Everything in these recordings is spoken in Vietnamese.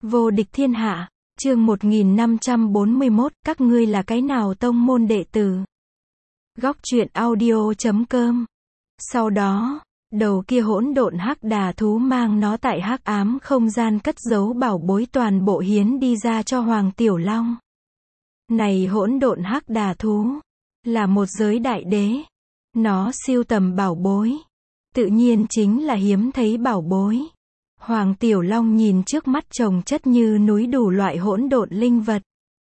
Vô địch thiên hạ, chương 1541, các ngươi là cái nào tông môn đệ tử? Góc truyện audio.com. Sau đó, đầu kia hỗn độn hắc đà thú mang nó tại hắc ám không gian cất giấu bảo bối toàn bộ hiến đi ra cho Hoàng Tiểu Long. Này hỗn độn hắc đà thú, là một giới đại đế. Nó siêu tầm bảo bối. Tự nhiên chính là hiếm thấy bảo bối. Hoàng Tiểu Long nhìn trước mắt chồng chất như núi đủ loại hỗn độn linh vật.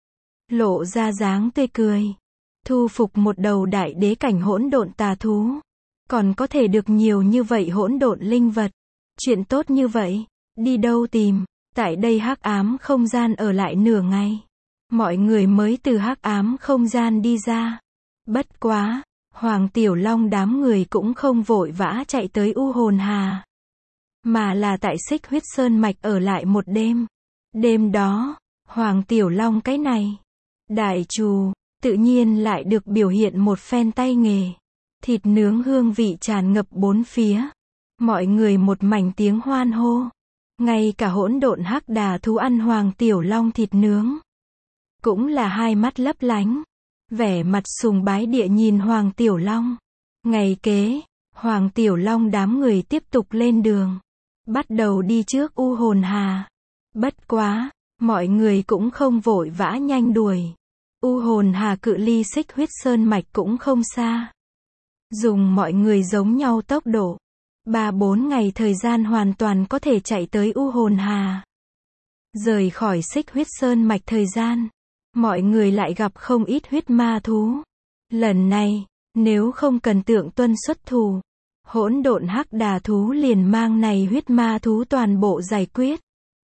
Lộ ra dáng tươi cười. Thu phục một đầu đại đế cảnh hỗn độn tà thú. Còn có thể được nhiều như vậy hỗn độn linh vật. Chuyện tốt như vậy, đi đâu tìm? Tại đây hắc ám không gian ở lại nửa ngày. Mọi người mới từ hắc ám không gian đi ra. Bất quá, Hoàng Tiểu Long đám người cũng không vội vã chạy tới U Hồn Hà. Mà là tại Xích Huyết Sơn Mạch ở lại một đêm. Đêm đó, Hoàng Tiểu Long cái này, đại trù, tự nhiên lại được biểu hiện một phen tay nghề. Thịt nướng hương vị tràn ngập bốn phía. Mọi người một mảnh tiếng hoan hô. Ngay cả hỗn độn hắc đà thú ăn Hoàng Tiểu Long thịt nướng. Cũng là hai mắt lấp lánh. Vẻ mặt sùng bái địa nhìn Hoàng Tiểu Long. Ngày kế, Hoàng Tiểu Long đám người tiếp tục lên đường. Bắt đầu đi trước U Hồn Hà. Bất quá, mọi người cũng không vội vã nhanh đuổi. U Hồn Hà cự ly Xích Huyết Sơn Mạch cũng không xa. Dùng mọi người giống nhau tốc độ. 3-4 ngày thời gian hoàn toàn có thể chạy tới U Hồn Hà. Rời khỏi Xích Huyết Sơn Mạch thời gian. Mọi người lại gặp không ít huyết ma thú. Lần này, nếu không cần Tượng Tuân xuất thủ, hỗn độn hắc đà thú liền mang này huyết ma thú toàn bộ giải quyết.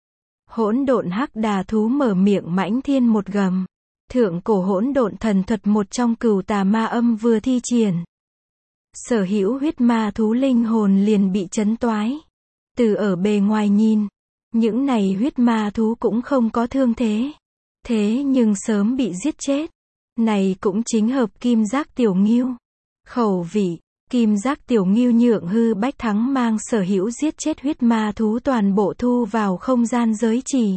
Hỗn độn hắc đà thú mở miệng mãnh thiên một gầm. Thượng cổ hỗn độn thần thuật một trong cửu tà ma âm vừa thi triển. Sở hữu huyết ma thú linh hồn liền bị chấn toái. Từ ở bề ngoài nhìn, những này huyết ma thú cũng không có thương thế. Thế nhưng sớm bị giết chết. Này cũng chính hợp Kim Giác Tiểu Ngưu. Khẩu vị, Kim Giác Tiểu Ngưu nhượng hư bách thắng mang sở hữu giết chết huyết ma thú toàn bộ thu vào không gian giới chỉ.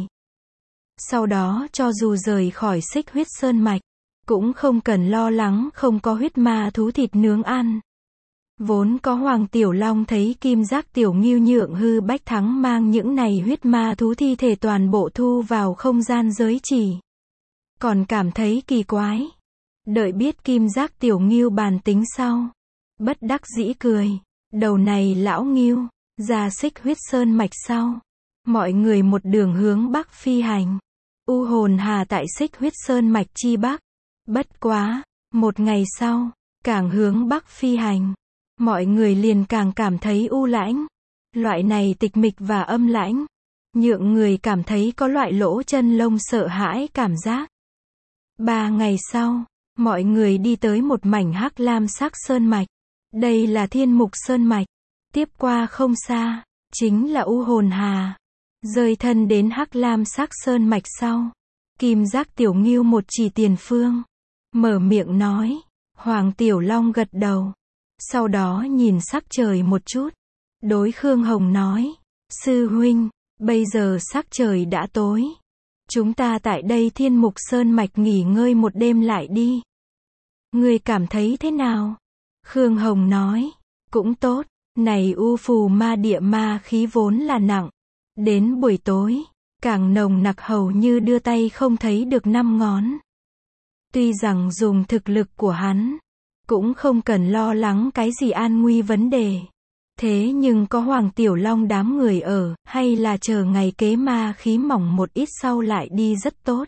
Sau đó cho dù rời khỏi Xích Huyết Sơn Mạch, cũng không cần lo lắng không có huyết ma thú thịt nướng ăn. Vốn có Hoàng Tiểu Long thấy Kim Giác Tiểu Ngưu nhượng hư bách thắng mang những này huyết ma thú thi thể toàn bộ thu vào không gian giới chỉ. Còn cảm thấy kỳ quái. Đợi biết Kim Giác Tiểu Ngưu bàn tính sau. Bất đắc dĩ cười. Đầu này lão Ngưu, ra Xích Huyết Sơn Mạch sau. Mọi người một đường hướng Bắc phi hành. U Hồn Hà tại Xích Huyết Sơn Mạch chi Bắc. Bất quá, một ngày sau, càng hướng Bắc phi hành. Mọi người liền càng cảm thấy u lãnh. Loại này tịch mịch và âm lãnh. Nhượng người cảm thấy có loại lỗ chân lông sợ hãi cảm giác. 3 ngày sau, mọi người đi tới một mảnh hắc lam sắc sơn mạch. Đây là Thiên Mục Sơn Mạch. Tiếp qua không xa, chính là U Hồn Hà. Rời thân đến hắc lam sắc sơn mạch sau. Kim Giác Tiểu Ngưu một chỉ tiền phương. Mở miệng nói. Hoàng Tiểu Long gật đầu. Sau đó nhìn sắc trời một chút. Đối Khương Hồng nói. Sư huynh, bây giờ sắc trời đã tối. Chúng ta tại đây Thiên Mục Sơn Mạch nghỉ ngơi một đêm lại đi. Ngươi cảm thấy thế nào? Khương Hồng nói. Cũng tốt, này u phù ma địa ma khí vốn là nặng. Đến buổi tối, càng nồng nặc hầu như đưa tay không thấy được 5 ngón. Tuy rằng dùng thực lực của hắn, cũng không cần lo lắng cái gì an nguy vấn đề. Thế nhưng có Hoàng Tiểu Long đám người ở, hay là chờ ngày kế ma khí mỏng một ít sau lại đi rất tốt.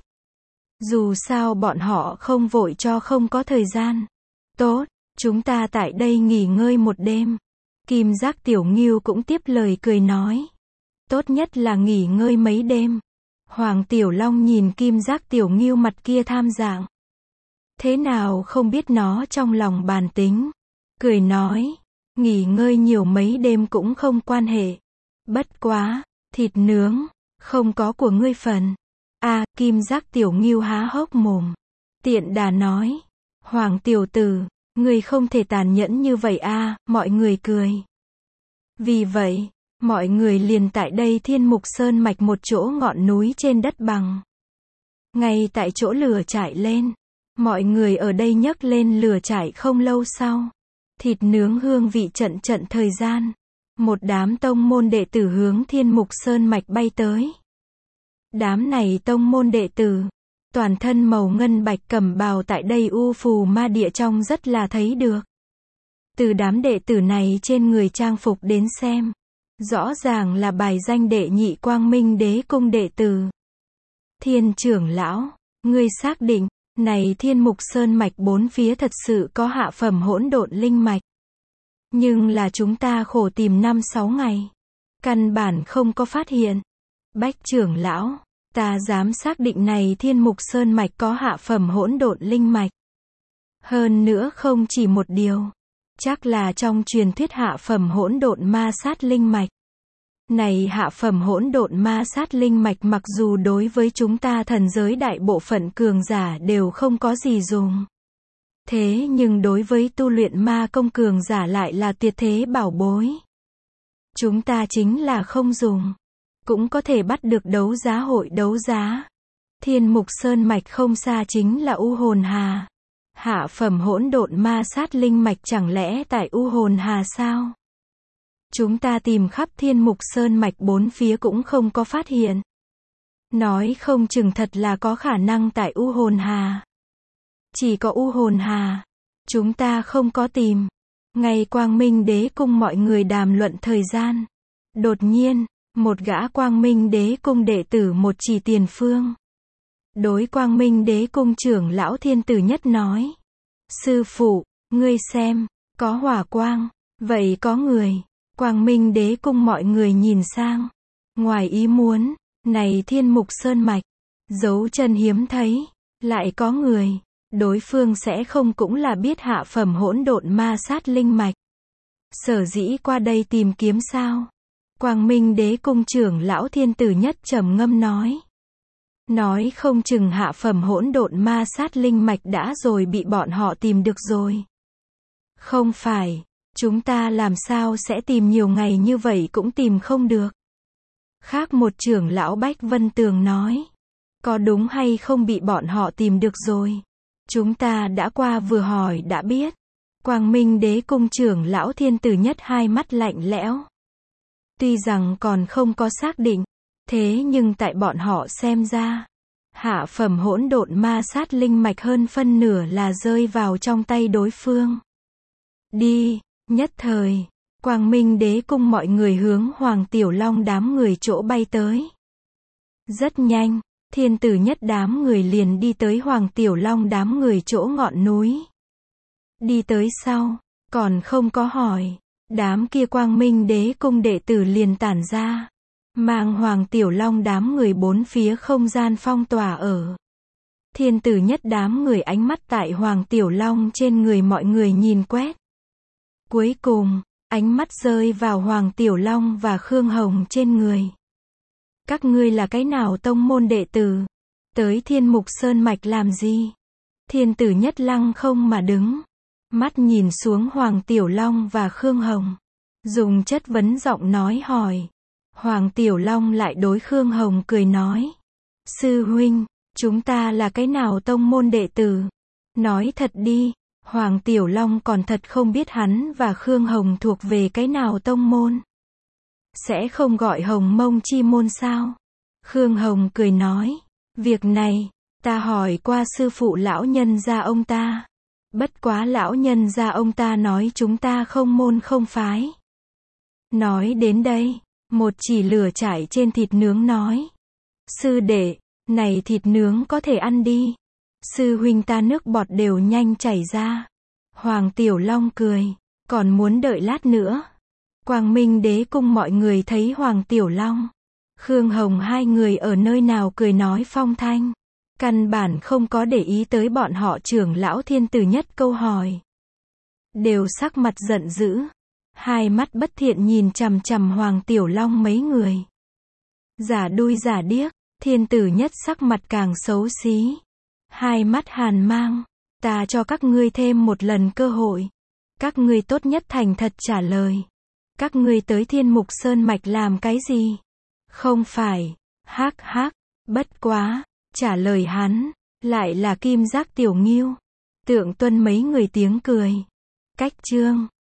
Dù sao bọn họ không vội cho không có thời gian. Tốt, chúng ta tại đây nghỉ ngơi một đêm. Kim Giác Tiểu Ngưu cũng tiếp lời cười nói. Tốt nhất là nghỉ ngơi mấy đêm. Hoàng Tiểu Long nhìn Kim Giác Tiểu Ngưu mặt kia tham dạng. Thế nào không biết nó trong lòng bàn tính. Cười nói. Nghỉ ngơi nhiều mấy đêm cũng không quan hệ. Bất quá, thịt nướng, không có của ngươi phần. Kim Giác Tiểu Ngưu há hốc mồm. Tiện đà nói. Hoàng Tiểu Tử, ngươi không thể tàn nhẫn như vậy mọi người cười. Vì vậy, mọi người liền tại đây Thiên Mục Sơn Mạch một chỗ ngọn núi trên đất bằng. Ngay tại chỗ lửa trại lên, mọi người ở đây nhấc lên lửa trại không lâu sau. Thịt nướng hương vị trận trận thời gian. Một đám tông môn đệ tử hướng Thiên Mục Sơn Mạch bay tới. Đám này tông môn đệ tử, toàn thân màu ngân bạch cẩm bào tại đây U Phù Ma Địa trong rất là thấy được. Từ đám đệ tử này trên người trang phục đến xem, rõ ràng là bài danh đệ nhị Quang Minh Đế Cung đệ tử. Thiên trưởng lão, ngươi xác định, này Thiên Mục Sơn Mạch bốn phía thật sự có hạ phẩm hỗn độn linh mạch. Nhưng là chúng ta khổ tìm 5-6 ngày. Căn bản không có phát hiện. Bách trưởng lão, ta dám xác định này Thiên Mục Sơn Mạch có hạ phẩm hỗn độn linh mạch. Hơn nữa không chỉ một điều. Chắc là trong truyền thuyết hạ phẩm hỗn độn ma sát linh mạch. Này hạ phẩm hỗn độn ma sát linh mạch mặc dù đối với chúng ta thần giới đại bộ phận cường giả đều không có gì dùng. Thế nhưng đối với tu luyện ma công cường giả lại là tuyệt thế bảo bối. Chúng ta chính là không dùng. Cũng có thể bắt được đấu giá hội đấu giá. Thiên Mục Sơn Mạch không xa chính là U Hồn Hà. Hạ phẩm hỗn độn ma sát linh mạch chẳng lẽ tại U Hồn Hà sao? Chúng ta tìm khắp Thiên Mục Sơn Mạch bốn phía cũng không có phát hiện. Nói không chừng thật là có khả năng tại U Hồn Hà. Chỉ có U Hồn Hà. Chúng ta không có tìm. Ngay Quang Minh Đế Cung mọi người đàm luận thời gian. Đột nhiên, một gã Quang Minh Đế Cung đệ tử một chỉ tiền phương. Đối Quang Minh Đế Cung trưởng lão Thiên Tử Nhất nói. Sư phụ, ngươi xem, có hỏa quang, vậy có người. Quang Minh Đế Cung mọi người nhìn sang. Ngoài ý muốn, này Thiên Mục Sơn Mạch, dấu chân hiếm thấy, lại có người. Đối phương sẽ không cũng là biết hạ phẩm hỗn độn ma sát linh mạch. Sở dĩ qua đây tìm kiếm sao? Quang Minh Đế Cung trưởng lão Thiên Tử Nhất trầm ngâm nói. Nói không chừng hạ phẩm hỗn độn ma sát linh mạch đã rồi bị bọn họ tìm được rồi. Không phải, chúng ta làm sao sẽ tìm nhiều ngày như vậy cũng tìm không được. Khác một trưởng lão Bách Vân Tường nói. Có đúng hay không bị bọn họ tìm được rồi? Chúng ta đã qua vừa hỏi đã biết. Quang Minh Đế Cung trưởng lão Thiên Tử Nhất hai mắt lạnh lẽo. Tuy rằng còn không có xác định, thế nhưng tại bọn họ xem ra, hạ phẩm hỗn độn ma sát linh mạch hơn phân nửa là rơi vào trong tay đối phương. Đi, nhất thời, Quang Minh Đế Cung mọi người hướng Hoàng Tiểu Long đám người chỗ bay tới. Rất nhanh, Thiên Tử Nhất đám người liền đi tới Hoàng Tiểu Long đám người chỗ ngọn núi. Đi tới sau, còn không có hỏi, đám kia Quang Minh Đế Cung đệ tử liền tản ra, mang Hoàng Tiểu Long đám người bốn phía không gian phong tỏa ở. Thiên Tử Nhất đám người ánh mắt tại Hoàng Tiểu Long trên người mọi người nhìn quét. Cuối cùng, ánh mắt rơi vào Hoàng Tiểu Long và Khương Hồng trên người. Các ngươi là cái nào tông môn đệ tử? Tới Thiên Mục Sơn Mạch làm gì? Thiên Tử Nhất lăng không mà đứng. Mắt nhìn xuống Hoàng Tiểu Long và Khương Hồng. Dùng chất vấn giọng nói hỏi. Hoàng Tiểu Long lại đối Khương Hồng cười nói. Sư huynh, chúng ta là cái nào tông môn đệ tử? Nói thật đi, Hoàng Tiểu Long còn thật không biết hắn và Khương Hồng thuộc về cái nào tông môn. Sẽ không gọi Hồng Mông Chi môn sao? Khương Hồng cười nói. Việc này, ta hỏi qua sư phụ lão nhân gia ông ta. Bất quá lão nhân gia ông ta nói chúng ta không môn không phái. Nói đến đây, một chỉ lửa trải trên thịt nướng nói. Sư đệ, này thịt nướng có thể ăn đi. Sư huynh ta nước bọt đều nhanh chảy ra. Hoàng Tiểu Long cười. Còn muốn đợi lát nữa. Quang Minh Đế Cung mọi người thấy Hoàng Tiểu Long, Khương Hồng hai người ở nơi nào cười nói phong thanh. Căn bản không có để ý tới bọn họ trưởng lão Thiên Tử Nhất câu hỏi. Đều sắc mặt giận dữ. Hai mắt bất thiện nhìn chằm chằm Hoàng Tiểu Long mấy người. Giả đuôi giả điếc, Thiên Tử Nhất sắc mặt càng xấu xí. Hai mắt hàn mang. Ta cho các ngươi thêm một lần cơ hội. Các ngươi tốt nhất thành thật trả lời. Các ngươi tới Thiên Mục Sơn Mạch làm cái gì? Không phải. Hắc hắc. Bất quá. Trả lời hắn. Lại là Kim Giác Tiểu Nghiêu. Tượng Tuân mấy người tiếng cười. Cách chương.